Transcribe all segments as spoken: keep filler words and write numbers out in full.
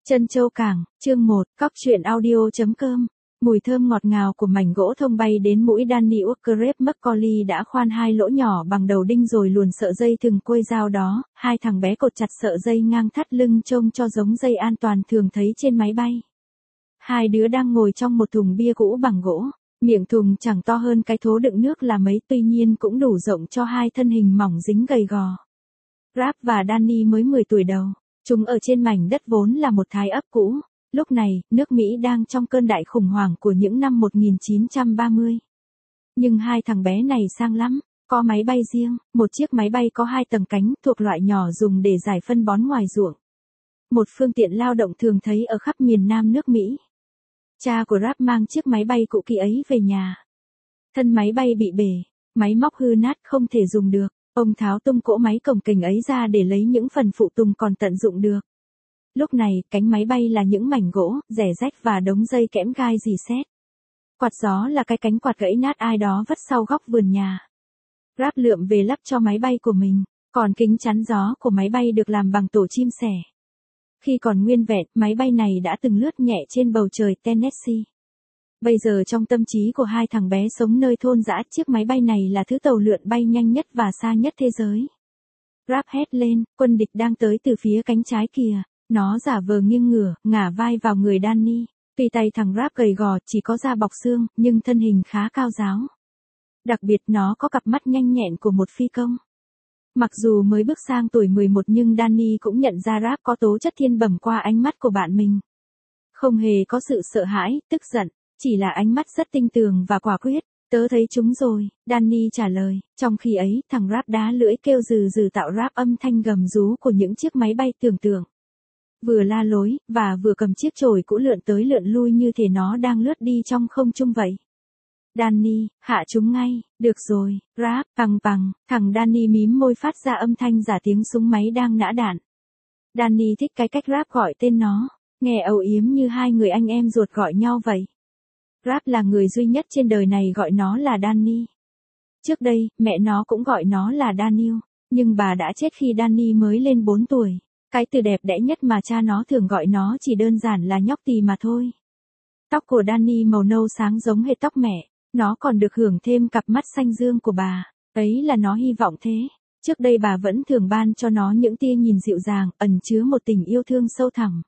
Trân Châu Cảng, chương một, cóc truyện audio chấm com. Mùi thơm ngọt ngào của mảnh gỗ thông bay đến mũi Danny Walker Macaulay đã khoan hai lỗ nhỏ bằng đầu đinh rồi luồn sợi dây thừng quây dao đó, hai thằng bé cột chặt sợi dây ngang thắt lưng trông cho giống dây an toàn thường thấy trên máy bay. Hai đứa đang ngồi trong một thùng bia cũ bằng gỗ, miệng thùng chẳng to hơn cái thố đựng nước là mấy, tuy nhiên cũng đủ rộng cho hai thân hình mỏng dính gầy gò. Rap và Danny mới mười tuổi đầu. Chúng ở trên mảnh đất vốn là một thái ấp cũ. Lúc này, nước Mỹ đang trong cơn đại khủng hoảng của những năm một nghìn chín trăm ba mươi. Nhưng hai thằng bé này sang lắm, có máy bay riêng, một chiếc máy bay có hai tầng cánh thuộc loại nhỏ dùng để rải phân bón ngoài ruộng. Một phương tiện lao động thường thấy ở khắp miền Nam nước Mỹ. Cha của Rap mang chiếc máy bay cũ kỹ ấy về nhà. Thân máy bay bị bể, máy móc hư nát không thể dùng được. Ông tháo tung cỗ máy cồng kềnh ấy ra để lấy những phần phụ tùng còn tận dụng được. Lúc này, cánh máy bay là những mảnh gỗ, rẻ rách và đống dây kẽm gai rỉ sét. Quạt gió là cái cánh quạt gãy nát ai đó vứt sau góc vườn nhà. Rap lượm về lắp cho máy bay của mình, còn kính chắn gió của máy bay được làm bằng tổ chim sẻ. Khi còn nguyên vẹn, máy bay này đã từng lướt nhẹ trên bầu trời Tennessee. Bây giờ trong tâm trí của hai thằng bé sống nơi thôn dã, chiếc máy bay này là thứ tàu lượn bay nhanh nhất và xa nhất thế giới. Rap hét lên, quân địch đang tới từ phía cánh trái kìa. Nó giả vờ nghiêng ngửa, ngả vai vào người Danny. Tuy tay thằng Rap gầy gò, chỉ có da bọc xương, nhưng thân hình khá cao ráo. Đặc biệt nó có cặp mắt nhanh nhẹn của một phi công. Mặc dù mới bước sang tuổi mười một nhưng Danny cũng nhận ra Rap có tố chất thiên bẩm qua ánh mắt của bạn mình. Không hề có sự sợ hãi, tức giận. Chỉ là ánh mắt rất tinh tường và quả quyết. Tớ thấy chúng rồi, Danny trả lời. Trong khi ấy, thằng Rap đá lưỡi kêu rừ rừ tạo rap âm thanh gầm rú của những chiếc máy bay tưởng tượng. Vừa la lối, và vừa cầm chiếc chổi cũ lượn tới lượn lui như thể nó đang lướt đi trong không trung vậy. Danny, hạ chúng ngay, được rồi, Rap, bằng bằng, thằng Danny mím môi phát ra âm thanh giả tiếng súng máy đang nã đạn. Danny thích cái cách Rap gọi tên nó, nghe âu yếm như hai người anh em ruột gọi nhau vậy. Rap là người duy nhất trên đời này gọi nó là Danny. Trước đây, mẹ nó cũng gọi nó là Daniel, nhưng bà đã chết khi Danny mới lên bốn tuổi. Cái từ đẹp đẽ nhất mà cha nó thường gọi nó chỉ đơn giản là nhóc tì mà thôi. Tóc của Danny màu nâu sáng giống hệt tóc mẹ, nó còn được hưởng thêm cặp mắt xanh dương của bà, ấy là nó hy vọng thế. Trước đây bà vẫn thường ban cho nó những tia nhìn dịu dàng, ẩn chứa một tình yêu thương sâu thẳm.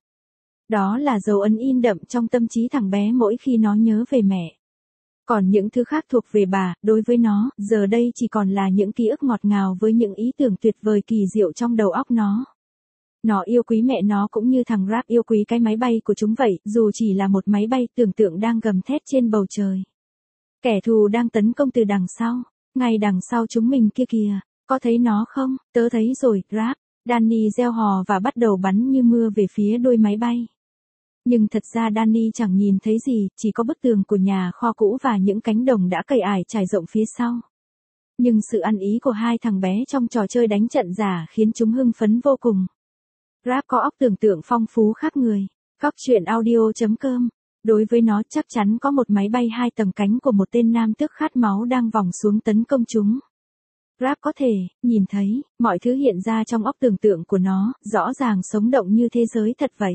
Đó là dấu ấn in đậm trong tâm trí thằng bé mỗi khi nó nhớ về mẹ. Còn những thứ khác thuộc về bà, đối với nó, giờ đây chỉ còn là những ký ức ngọt ngào với những ý tưởng tuyệt vời kỳ diệu trong đầu óc nó. Nó yêu quý mẹ nó cũng như thằng Rap yêu quý cái máy bay của chúng vậy, dù chỉ là một máy bay tưởng tượng đang gầm thét trên bầu trời. Kẻ thù đang tấn công từ đằng sau, ngay đằng sau chúng mình kia kìa, có thấy nó không? Tớ thấy rồi, Rap. Danny reo hò và bắt đầu bắn như mưa về phía đuôi máy bay. Nhưng thật ra Danny chẳng nhìn thấy gì, chỉ có bức tường của nhà kho cũ và những cánh đồng đã cày ải trải rộng phía sau. Nhưng sự ăn ý của hai thằng bé trong trò chơi đánh trận giả khiến chúng hưng phấn vô cùng. Rap có óc tưởng tượng phong phú khác người. Cóc truyện audio chấm com. Đối với nó chắc chắn có một máy bay hai tầng cánh của một tên nam tước khát máu đang vòng xuống tấn công chúng. Rap có thể nhìn thấy mọi thứ hiện ra trong óc tưởng tượng của nó, rõ ràng sống động như thế giới thật vậy.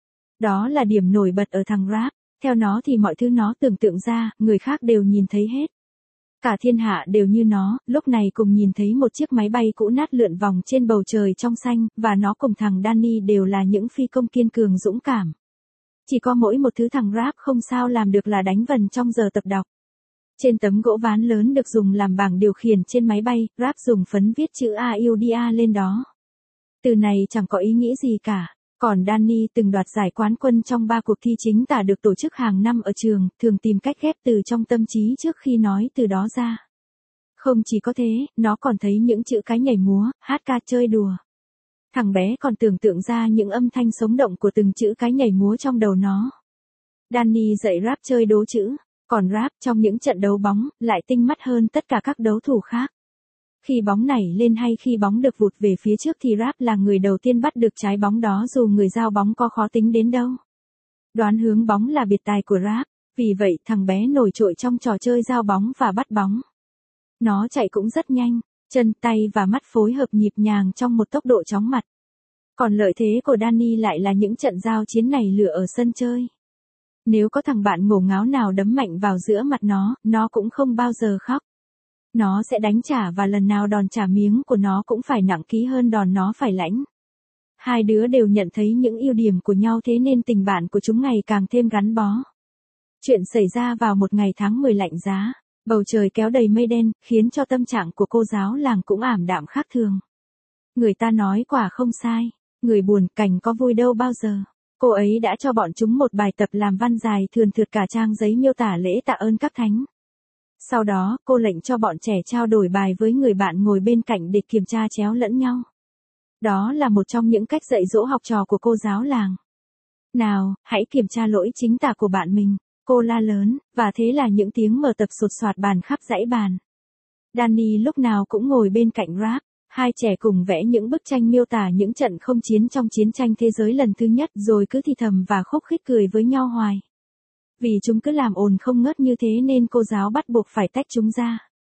Đó là điểm nổi bật ở thằng Rap. Theo nó thì mọi thứ nó tưởng tượng ra, người khác đều nhìn thấy hết. Cả thiên hạ đều như nó, lúc này cùng nhìn thấy một chiếc máy bay cũ nát lượn vòng trên bầu trời trong xanh, và nó cùng thằng Danny đều là những phi công kiên cường dũng cảm. Chỉ có mỗi một thứ thằng Rap không sao làm được là đánh vần trong giờ tập đọc. Trên tấm gỗ ván lớn được dùng làm bảng điều khiển trên máy bay, Rap dùng phấn viết chữ Audia lên đó. Từ này chẳng có ý nghĩa gì cả. Còn Danny từng đoạt giải quán quân trong ba cuộc thi chính tả được tổ chức hàng năm ở trường, thường tìm cách ghép từ trong tâm trí trước khi nói từ đó ra. Không chỉ có thế, nó còn thấy những chữ cái nhảy múa, hát ca chơi đùa. Thằng bé còn tưởng tượng ra những âm thanh sống động của từng chữ cái nhảy múa trong đầu nó. Danny dạy Rap chơi đố chữ, còn Rap trong những trận đấu bóng, lại tinh mắt hơn tất cả các đấu thủ khác. Khi bóng nảy lên hay khi bóng được vụt về phía trước thì Rap là người đầu tiên bắt được trái bóng đó dù người giao bóng có khó tính đến đâu. Đoán hướng bóng là biệt tài của Rap, vì vậy thằng bé nổi trội trong trò chơi giao bóng và bắt bóng. Nó chạy cũng rất nhanh, chân tay và mắt phối hợp nhịp nhàng trong một tốc độ chóng mặt. Còn lợi thế của Danny lại là những trận giao chiến này lửa ở sân chơi. Nếu có thằng bạn ngổ ngáo nào đấm mạnh vào giữa mặt nó, nó cũng không bao giờ khóc. Nó sẽ đánh trả và lần nào đòn trả miếng của nó cũng phải nặng ký hơn đòn nó phải lãnh. Hai đứa đều nhận thấy những ưu điểm của nhau thế nên tình bạn của chúng ngày càng thêm gắn bó. Chuyện xảy ra vào một ngày tháng mười lạnh giá, bầu trời kéo đầy mây đen, khiến cho tâm trạng của cô giáo làng cũng ảm đạm khác thường. Người ta nói quả không sai, người buồn cảnh có vui đâu bao giờ. Cô ấy đã cho bọn chúng một bài tập làm văn dài thườn thượt cả trang giấy miêu tả lễ tạ ơn các thánh. Sau đó, cô lệnh cho bọn trẻ trao đổi bài với người bạn ngồi bên cạnh để kiểm tra chéo lẫn nhau. Đó là một trong những cách dạy dỗ học trò của cô giáo làng. Nào, hãy kiểm tra lỗi chính tả của bạn mình, cô la lớn, và thế là những tiếng mở tập sột soạt bàn khắp dãy bàn. Danny lúc nào cũng ngồi bên cạnh Rap, hai trẻ cùng vẽ những bức tranh miêu tả những trận không chiến trong chiến tranh thế giới lần thứ nhất rồi cứ thì thầm và khúc khích cười với nhau hoài. Vì chúng cứ làm ồn không ngớt như thế nên cô giáo bắt buộc phải tách chúng ra.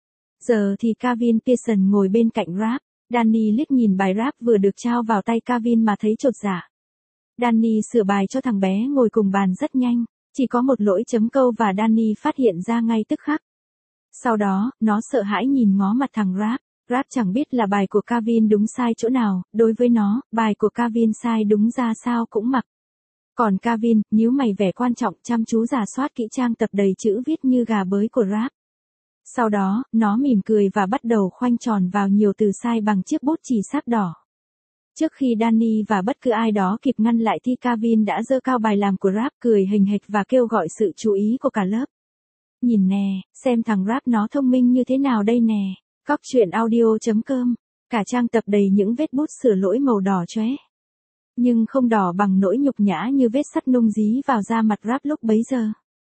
Giờ thì Kevin Pearson ngồi bên cạnh Rap. Danny liếc nhìn bài rap vừa được trao vào tay Kevin mà thấy chột dạ. Danny sửa bài cho thằng bé ngồi cùng bàn rất nhanh, chỉ có một lỗi chấm câu và Danny phát hiện ra ngay tức khắc. Sau đó, nó sợ hãi nhìn ngó mặt thằng Rap. Rap chẳng biết là bài của Kevin đúng sai chỗ nào, đối với nó, bài của Kevin sai đúng ra sao cũng mặc. Còn Kevin, nhíu mày vẻ quan trọng chăm chú rà soát kỹ trang tập đầy chữ viết như gà bới của Rap. Sau đó, nó mỉm cười và bắt đầu khoanh tròn vào nhiều từ sai bằng chiếc bút chì sáp đỏ. Trước khi Danny và bất cứ ai đó kịp ngăn lại thì Kevin đã giơ cao bài làm của Rap cười hình hệt và kêu gọi sự chú ý của cả lớp. Nhìn nè, xem thằng Rap nó thông minh như thế nào đây nè. Cóc truyện audio chấm com. Cả trang tập đầy những vết bút sửa lỗi màu đỏ chóe. Nhưng không đỏ bằng nỗi nhục nhã như vết sắt nung dí vào da mặt Rap lúc bấy giờ.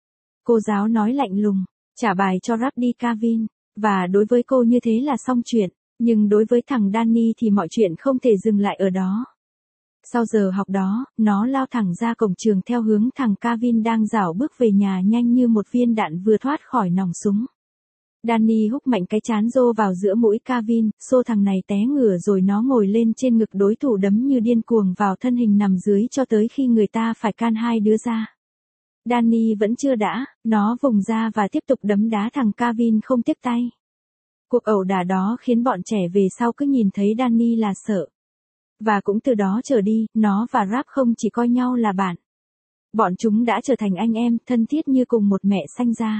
Cô giáo nói lạnh lùng, trả bài cho Rap đi Kevin, và đối với cô như thế là xong chuyện, nhưng đối với thằng Danny thì mọi chuyện không thể dừng lại ở đó. Sau giờ học đó, nó lao thẳng ra cổng trường theo hướng thằng Kevin đang rảo bước về nhà nhanh như một viên đạn vừa thoát khỏi nòng súng. Danny húc mạnh cái trán rô vào giữa mũi Kevin, xô thằng này té ngửa rồi nó ngồi lên trên ngực đối thủ đấm như điên cuồng vào thân hình nằm dưới cho tới khi người ta phải can hai đứa ra. Danny vẫn chưa đã, nó vùng ra và tiếp tục đấm đá thằng Kevin không tiếc tay. Cuộc ẩu đả đó khiến bọn trẻ về sau cứ nhìn thấy Danny là sợ. Và cũng từ đó trở đi, nó và Rap không chỉ coi nhau là bạn. Bọn chúng đã trở thành anh em thân thiết như cùng một mẹ sanh ra.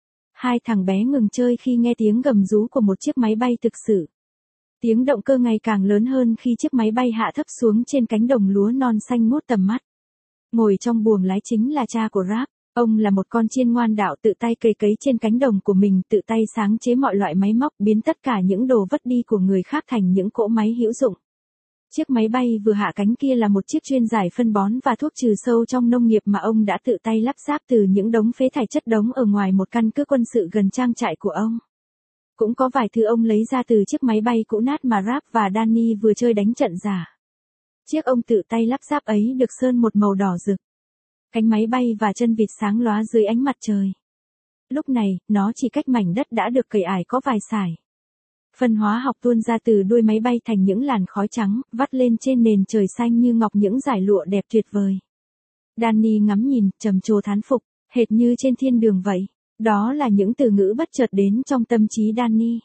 Hai thằng bé ngừng chơi khi nghe tiếng gầm rú của một chiếc máy bay thực sự. Tiếng động cơ ngày càng lớn hơn khi chiếc máy bay hạ thấp xuống trên cánh đồng lúa non xanh ngút tầm mắt. Ngồi trong buồng lái chính là cha của Rap. Ông là một con chiên ngoan đạo tự tay cày cấy trên cánh đồng của mình, tự tay sáng chế mọi loại máy móc biến tất cả những đồ vất đi của người khác thành những cỗ máy hữu dụng. Chiếc máy bay vừa hạ cánh kia là một chiếc chuyên giải phân bón và thuốc trừ sâu trong nông nghiệp mà ông đã tự tay lắp ráp từ những đống phế thải chất đống ở ngoài một căn cứ quân sự gần trang trại của ông. Cũng có vài thứ ông lấy ra từ chiếc máy bay cũ nát mà Rap và Danny vừa chơi đánh trận giả. Chiếc ông tự tay lắp ráp ấy được sơn một màu đỏ rực. Cánh máy bay và chân vịt sáng lóa dưới ánh mặt trời. Lúc này, nó chỉ cách mảnh đất đã được cày ải có vài sải. Phân hóa học tuôn ra từ đuôi máy bay thành những làn khói trắng, vắt lên trên nền trời xanh như ngọc những dải lụa đẹp tuyệt vời. Danny ngắm nhìn, trầm trồ thán phục, hệt như trên thiên đường vậy. Đó là những từ ngữ bất chợt đến trong tâm trí Danny.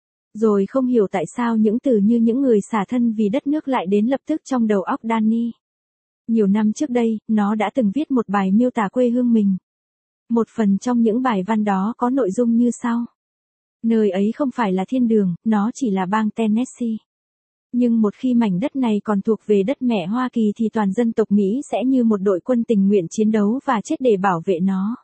Rồi không hiểu tại sao những từ như những người xả thân vì đất nước lại đến lập tức trong đầu óc Danny. Nhiều năm trước đây, nó đã từng viết một bài miêu tả quê hương mình. Một phần trong những bài văn đó có nội dung như sau. Nơi ấy không phải là thiên đường, nó chỉ là bang Tennessee. Nhưng một khi mảnh đất này còn thuộc về đất mẹ Hoa Kỳ thì toàn dân tộc Mỹ sẽ như một đội quân tình nguyện chiến đấu và chết để bảo vệ nó.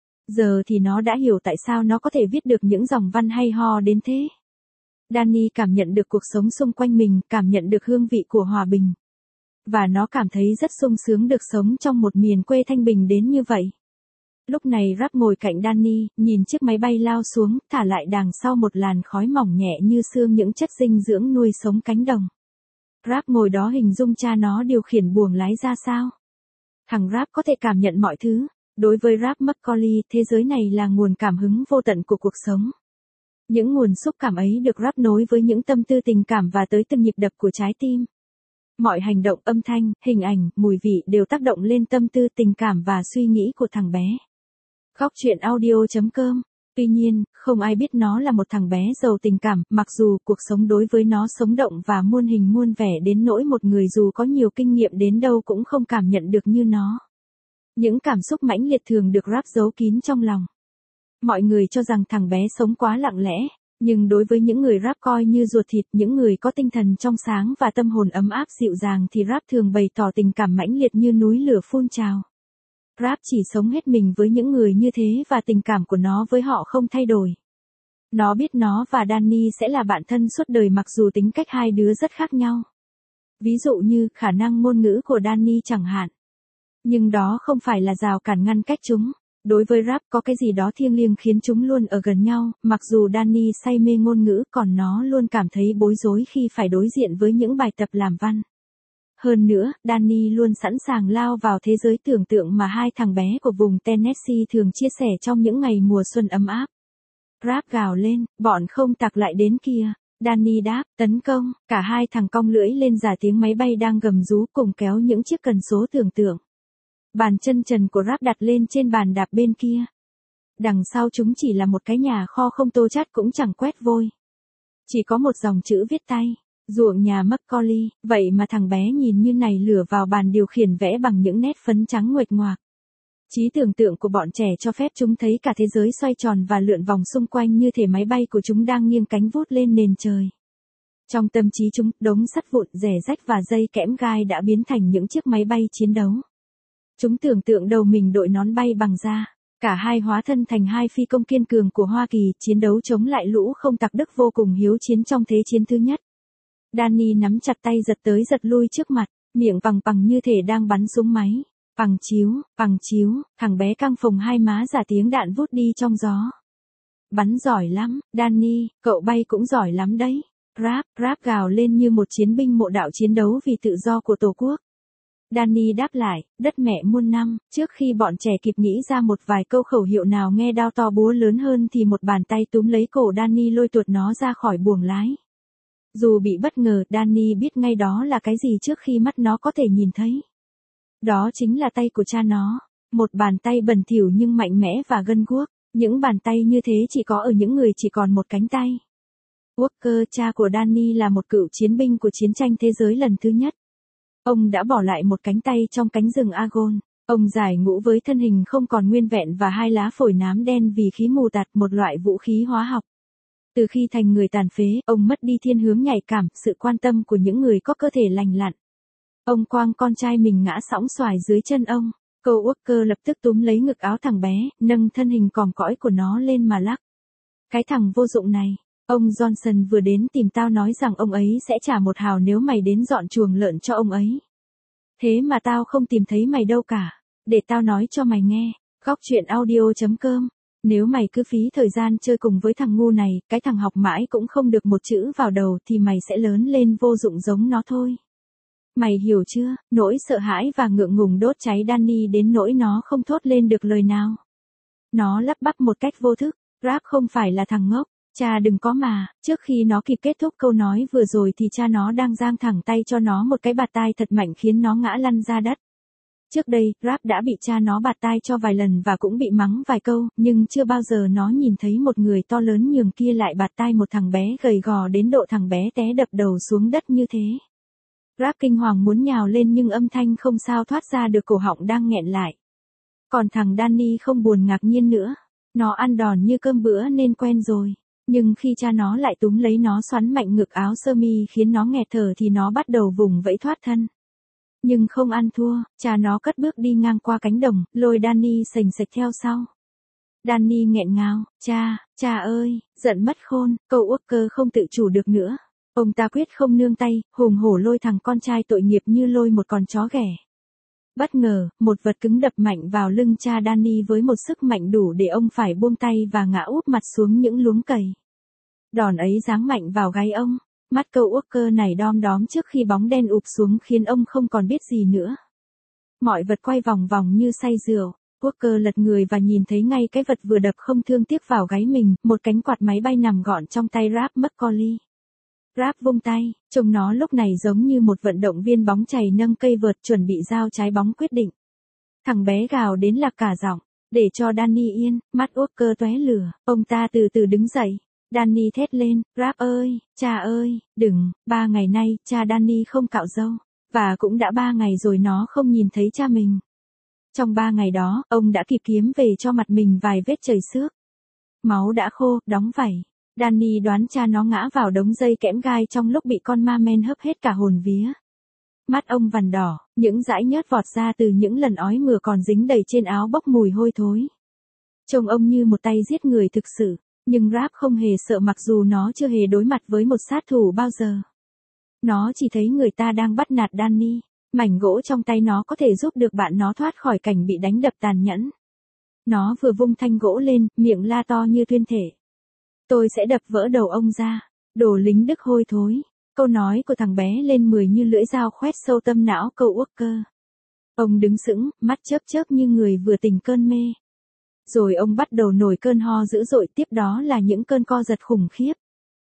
Giờ thì nó đã hiểu tại sao nó có thể viết được những dòng văn hay ho đến thế. Danny cảm nhận được cuộc sống xung quanh mình, cảm nhận được hương vị của hòa bình. Và nó cảm thấy rất sung sướng được sống trong một miền quê thanh bình đến như vậy. Lúc này Rap ngồi cạnh Danny, nhìn chiếc máy bay lao xuống, thả lại đằng sau một làn khói mỏng nhẹ như sương những chất dinh dưỡng nuôi sống cánh đồng. Rap ngồi đó hình dung cha nó điều khiển buồng lái ra sao. Thằng Rap có thể cảm nhận mọi thứ. Đối với Rap Macaulay, thế giới này là nguồn cảm hứng vô tận của cuộc sống. Những nguồn xúc cảm ấy được Rap nối với những tâm tư tình cảm và tới từng nhịp đập của trái tim. Mọi hành động, âm thanh, hình ảnh, mùi vị đều tác động lên tâm tư, tình cảm và suy nghĩ của thằng bé. Góc truyện audio chấm com. Tuy nhiên, không ai biết nó là một thằng bé giàu tình cảm, mặc dù cuộc sống đối với nó sống động và muôn hình muôn vẻ đến nỗi một người dù có nhiều kinh nghiệm đến đâu cũng không cảm nhận được như nó. Những cảm xúc mãnh liệt thường được Rap giấu kín trong lòng. Mọi người cho rằng thằng bé sống quá lặng lẽ, nhưng đối với những người Rap coi như ruột thịt, những người có tinh thần trong sáng và tâm hồn ấm áp dịu dàng thì Rap thường bày tỏ tình cảm mãnh liệt như núi lửa phun trào. Rap chỉ sống hết mình với những người như thế và tình cảm của nó với họ không thay đổi. Nó biết nó và Danny sẽ là bạn thân suốt đời mặc dù tính cách hai đứa rất khác nhau. Ví dụ như khả năng ngôn ngữ của Danny chẳng hạn. Nhưng đó không phải là rào cản ngăn cách chúng. Đối với Rap có cái gì đó thiêng liêng khiến chúng luôn ở gần nhau, mặc dù Danny say mê ngôn ngữ còn nó luôn cảm thấy bối rối khi phải đối diện với những bài tập làm văn. Hơn nữa, Danny luôn sẵn sàng lao vào thế giới tưởng tượng mà hai thằng bé của vùng Tennessee thường chia sẻ trong những ngày mùa xuân ấm áp. Rap gào lên, bọn không tặc lại đến kìa. Danny đáp, tấn công, cả hai thằng cong lưỡi lên giả tiếng máy bay đang gầm rú cùng kéo những chiếc cần số tưởng tượng. Bàn chân trần của Rap đặt lên trên bàn đạp bên kia. Đằng sau chúng chỉ là một cái nhà kho không tô chát cũng chẳng quét vôi. Chỉ có một dòng chữ viết tay. Ruộng nhà Macaulay, vậy mà thằng bé nhìn như này lửa vào bàn điều khiển vẽ bằng những nét phấn trắng nguệch ngoạc. Trí tưởng tượng của bọn trẻ cho phép chúng thấy cả thế giới xoay tròn và lượn vòng xung quanh như thể máy bay của chúng đang nghiêng cánh vút lên nền trời. Trong tâm trí chúng, đống sắt vụn, rẻ rách và dây kẽm gai đã biến thành những chiếc máy bay chiến đấu. Chúng tưởng tượng đầu mình đội nón bay bằng da. Cả hai hóa thân thành hai phi công kiên cường của Hoa Kỳ, chiến đấu chống lại lũ không tặc Đức vô cùng hiếu chiến trong Thế chiến thứ nhất. Danny nắm chặt tay giật tới giật lui trước mặt, miệng bằng bằng như thể đang bắn súng máy. Bằng chiếu, bằng chiếu, thằng bé căng phồng hai má giả tiếng đạn vút đi trong gió. Bắn giỏi lắm, Danny, cậu bay cũng giỏi lắm đấy. Rap, Rap gào lên như một chiến binh mộ đạo chiến đấu vì tự do của Tổ quốc. Danny đáp lại, đất mẹ muôn năm, trước khi bọn trẻ kịp nghĩ ra một vài câu khẩu hiệu nào nghe đao to búa lớn hơn thì một bàn tay túm lấy cổ Danny lôi tuột nó ra khỏi buồng lái. Dù bị bất ngờ, Danny biết ngay đó là cái gì trước khi mắt nó có thể nhìn thấy. Đó chính là tay của cha nó, một bàn tay bẩn thỉu nhưng mạnh mẽ và gân guốc, những bàn tay như thế chỉ có ở những người chỉ còn một cánh tay. Walker, cha của Danny là một cựu chiến binh của chiến tranh thế giới lần thứ nhất. Ông đã bỏ lại một cánh tay trong cánh rừng Argonne. Ông giải ngũ với thân hình không còn nguyên vẹn và hai lá phổi nám đen vì khí mù tạt, một loại vũ khí hóa học. Từ khi thành người tàn phế, ông mất đi thiên hướng nhạy cảm, sự quan tâm của những người có cơ thể lành lặn. Ông quăng con trai mình ngã sõng xoài dưới chân ông. Cole Walker lập tức túm lấy ngực áo thằng bé, nâng thân hình còm cõi của nó lên mà lắc. Cái thằng vô dụng này, ông Johnson vừa đến tìm tao nói rằng ông ấy sẽ trả một hào nếu mày đến dọn chuồng lợn cho ông ấy. Thế mà tao không tìm thấy mày đâu cả. Để tao nói cho mày nghe. Góc truyện audio chấm com. Nếu mày cứ phí thời gian chơi cùng với thằng ngu này, cái thằng học mãi cũng không được một chữ vào đầu thì mày sẽ lớn lên vô dụng giống nó thôi. Mày hiểu chưa? Nỗi sợ hãi và ngượng ngùng đốt cháy Danny đến nỗi nó không thốt lên được lời nào. Nó lắp bắp một cách vô thức. Rap không phải là thằng ngốc. Cha đừng có mà. Trước khi nó kịp kết thúc câu nói vừa rồi thì cha nó đang giang thẳng tay cho nó một cái bạt tai thật mạnh khiến nó ngã lăn ra đất. Trước đây, Rap đã bị cha nó bạt tai cho vài lần và cũng bị mắng vài câu, nhưng chưa bao giờ nó nhìn thấy một người to lớn nhường kia lại bạt tai một thằng bé gầy gò đến độ thằng bé té đập đầu xuống đất như thế. Rap kinh hoàng muốn nhào lên nhưng âm thanh không sao thoát ra được, cổ họng đang nghẹn lại. Còn thằng Danny không buồn ngạc nhiên nữa. Nó ăn đòn như cơm bữa nên quen rồi. Nhưng khi cha nó lại túm lấy nó xoắn mạnh ngực áo sơ mi khiến nó nghẹt thở thì nó bắt đầu vùng vẫy thoát thân. Nhưng không ăn thua, cha nó cất bước đi ngang qua cánh đồng, lôi Danny sành sạch theo sau. Danny nghẹn ngào, cha, cha ơi, giận mất khôn, Cole Walker không tự chủ được nữa. Ông ta quyết không nương tay, hùng hổ lôi thằng con trai tội nghiệp như lôi một con chó ghẻ. Bất ngờ, một vật cứng đập mạnh vào lưng cha Danny với một sức mạnh đủ để ông phải buông tay và ngã úp mặt xuống những luống cày. Đòn ấy giáng mạnh vào gáy ông. Mắt Cole Walker này đom đóm trước khi bóng đen ụp xuống khiến ông không còn biết gì nữa. Mọi vật quay vòng vòng như say rượu. Walker lật người và nhìn thấy ngay cái vật vừa đập không thương tiếc vào gáy mình, một cánh quạt máy bay nằm gọn trong tay Rap Macaulay. Rap vung tay, trông nó lúc này giống như một vận động viên bóng chày nâng cây vợt chuẩn bị giao trái bóng quyết định. Thằng bé gào đến lạc cả giọng, để cho Danny yên, mắt Walker tóe lửa, ông ta từ từ đứng dậy. Danny thét lên, Rap ơi, cha ơi, đừng, ba ngày nay, cha Danny không cạo râu, và cũng đã ba ngày rồi nó không nhìn thấy cha mình. Trong ba ngày đó, ông đã kịp kiếm về cho mặt mình vài vết chảy xước. Máu đã khô, đóng vảy. Danny đoán cha nó ngã vào đống dây kẽm gai trong lúc bị con ma men hấp hết cả hồn vía. Mắt ông vằn đỏ, những dãi nhớt vọt ra từ những lần ói mửa còn dính đầy trên áo bốc mùi hôi thối. Trông ông như một tay giết người thực sự, nhưng Rap không hề sợ mặc dù nó chưa hề đối mặt với một sát thủ bao giờ. Nó chỉ thấy người ta đang bắt nạt Danny, mảnh gỗ trong tay nó có thể giúp được bạn nó thoát khỏi cảnh bị đánh đập tàn nhẫn. Nó vừa vung thanh gỗ lên, miệng la to như tuyên thể. Tôi sẽ đập vỡ đầu ông ra, đồ lính Đức hôi thối. Câu nói của thằng bé lên mười như lưỡi dao khoét sâu tâm não cậu Walker. Ông đứng sững, mắt chớp chớp như người vừa tỉnh cơn mê. Rồi ông bắt đầu nổi cơn ho dữ dội, tiếp đó là những cơn co giật khủng khiếp.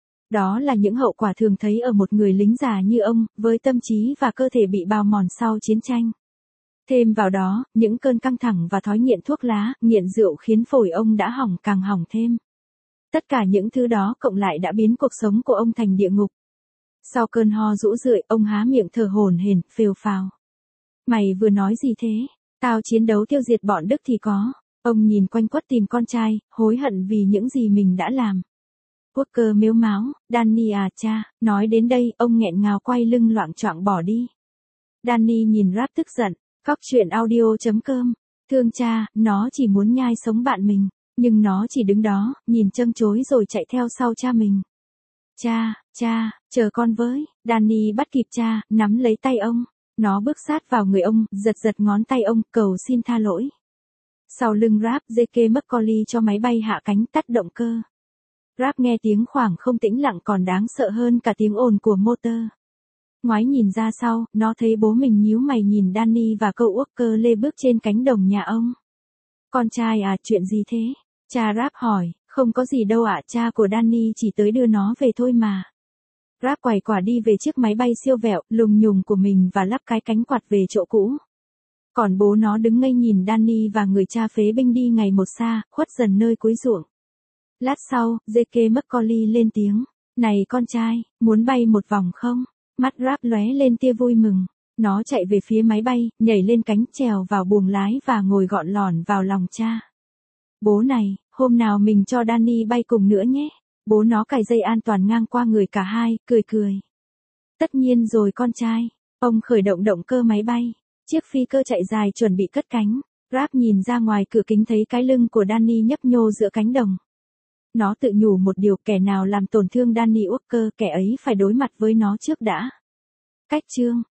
Đó là những hậu quả thường thấy ở một người lính già như ông, với tâm trí và cơ thể bị bào mòn sau chiến tranh. Thêm vào đó, những cơn căng thẳng và thói nghiện thuốc lá, nghiện rượu khiến phổi ông đã hỏng càng hỏng thêm. Tất cả những thứ đó cộng lại đã biến cuộc sống của ông thành địa ngục. Sau cơn ho rũ rượi, ông há miệng thở hổn hển, phều phào. Mày vừa nói gì thế? Tao chiến đấu tiêu diệt bọn Đức thì có. Ông nhìn quanh quất tìm con trai, hối hận vì những gì mình đã làm. Walker mếu máo, Danny à cha, nói đến đây, ông nghẹn ngào quay lưng loạng choạng bỏ đi. Danny nhìn Rap tức giận, cóc truyện audio chấm com, thương cha, nó chỉ muốn nhai sống bạn mình, nhưng nó chỉ đứng đó, nhìn châm chối rồi chạy theo sau cha mình. Cha, cha, chờ con với, Danny bắt kịp cha, nắm lấy tay ông, nó bước sát vào người ông, giật giật ngón tay ông, cầu xin tha lỗi. Sau lưng Rap, gi ca McCauley cho máy bay hạ cánh tắt động cơ. Rap nghe tiếng khoảng không tĩnh lặng còn đáng sợ hơn cả tiếng ồn của motor. Ngoái nhìn ra sau, nó thấy bố mình nhíu mày nhìn Danny và cậu Walker lê bước trên cánh đồng nhà ông. Con trai à, chuyện gì thế? Cha Rap hỏi, không có gì đâu ạ, cha của Danny chỉ tới đưa nó về thôi mà. Rap quay quả đi về chiếc máy bay siêu vẹo, lùng nhùng của mình và lắp cái cánh quạt về chỗ cũ. Còn bố nó đứng ngây nhìn Danny và người cha phế binh đi ngày một xa, khuất dần nơi cuối ruộng. Lát sau, gi ca McCauley lên tiếng, này con trai, muốn bay một vòng không? Mắt Rap lóe lên tia vui mừng. Nó chạy về phía máy bay, nhảy lên cánh, trèo vào buồng lái và ngồi gọn lỏn vào lòng cha. Bố này, hôm nào mình cho Danny bay cùng nữa nhé. Bố nó cài dây an toàn ngang qua người cả hai, cười cười. Tất nhiên rồi con trai. Ông khởi động động cơ máy bay. Chiếc phi cơ chạy dài chuẩn bị cất cánh. Rap nhìn ra ngoài cửa kính thấy cái lưng của Danny nhấp nhô giữa cánh đồng. Nó tự nhủ một điều, kẻ nào làm tổn thương Danny Walker, kẻ ấy phải đối mặt với nó trước đã. Cách chương